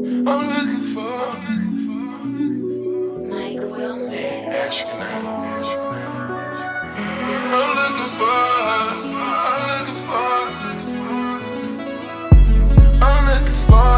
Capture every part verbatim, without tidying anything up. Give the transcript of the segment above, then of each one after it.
I'm looking for Mike Wilmer. astronaut. I'm looking for, I'm looking for, I'm looking for,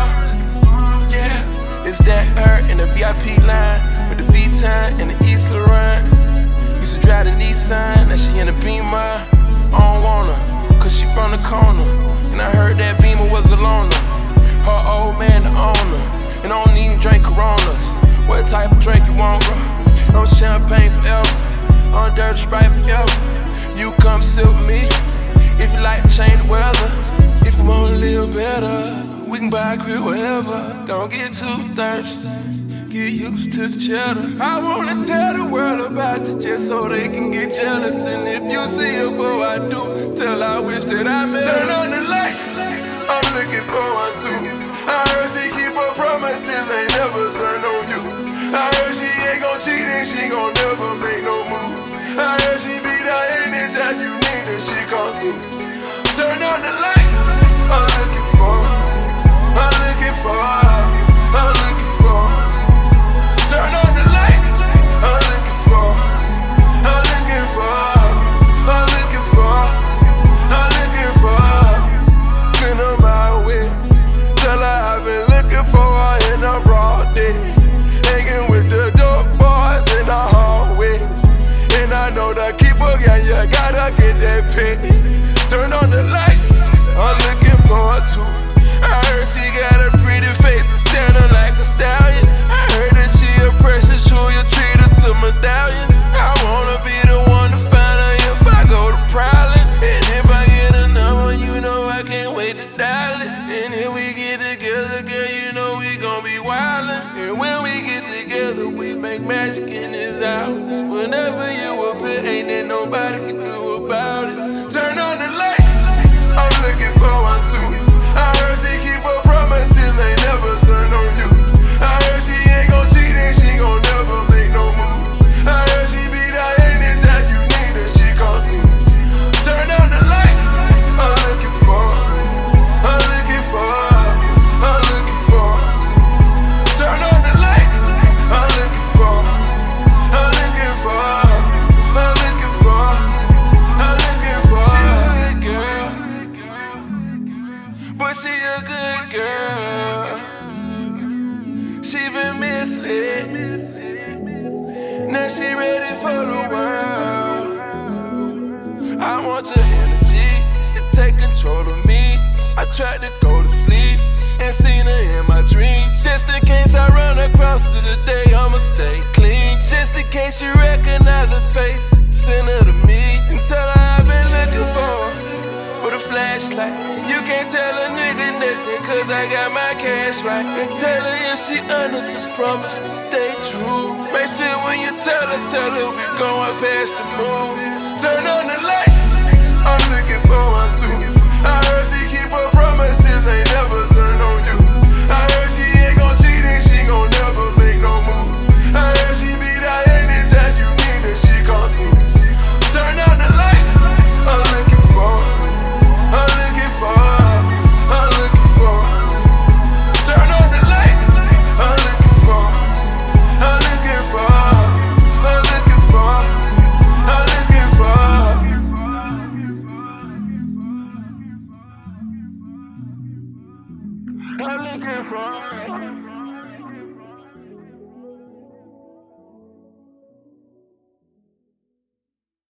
yeah. It's that her in the V I P line with the V-Time and the East Laurent. Used to drive the Nissan, now she in the Beamer. I don't want her, cause she from the corner. And I heard that Beamer was a loner. Her old man the owner, and I don't even drink Coronas. What type of drink you want, bro? No champagne forever, on dirty Sprite forever. You come sit with me, if you like to change the weather. If you wanna live better, we can buy a crib wherever. Don't get too thirsty, get used to the cheddar. I wanna tell the world about you just so they can get jealous. And if you see her before I do, tell her I wish that I met her. Turn on the lights, I'm looking for one too. I heard she keep her promises, ain't never turn on you. I heard she ain't gon' cheat and she gon' never make no move. I heard she be there anytime you need her, she come through. Turn on the lights, I'm looking for, I'm looking for, I'm looking for. Turn on the lights, I'm looking for, I'm looking for, I'm looking for, I'm looking for. Been on my way, tell her I've been looking for her in a raw day. Hanging with the dope boys in the hallways. And I know the keeper, yeah, you gotta get that pay. Turn on the lights, I'm looking for her too. I heard she got a pretty face and standing like a stallion. I heard that she a precious jewel, you treat her to medallions. I wanna be the one to find her if I go to Prowling. And if I get a number, you know I can't wait to dial it. And if we get together, girl, you know we gon' be wildin'. And when we get together, we make magic in this house. Whenever you appear, ain't there nobody can do about it. Turn on the lights, I'm looking for one too. I heard she keep her promises, ain't never turn on you. I heard she ain't gon' cheat and she gon' never make no move. I heard she be there anytime you need her, she come through. Turn on the lights, I'm looking for, I'm looking for, I'm looking for. Turn on the lights, I'm looking for, I'm looking for, I'm looking for, I'm looking for. She a good girl, but she a good girl. She been misled, now she ready for the world. I want your energy to take control of me. I tried to go to sleep and seen her in my dreams. Just in case I run across her today, I'ma stay clean. Just in case you recognize her face, send her to me and tell her I've been looking for her with a flashlight. You can't tell a nigga nothing, cause I got my cash right. And tell her if she under some promise, stay true. Make sure when you tell her, tell her we going past the moon. Turn on the lights, I'm looking for one too. I heard she keep her promises, ain't never turn on you. I heard she ain't gon' cheat and she gon' never make no move. I heard she be there anytime you need her, she come through. Turn on the lights, I'm looking for, I'm looking for, I'm looking for. Turn on the lights, I'm looking for, I'm looking for, I'm looking for, I'm looking for. I'm looking for.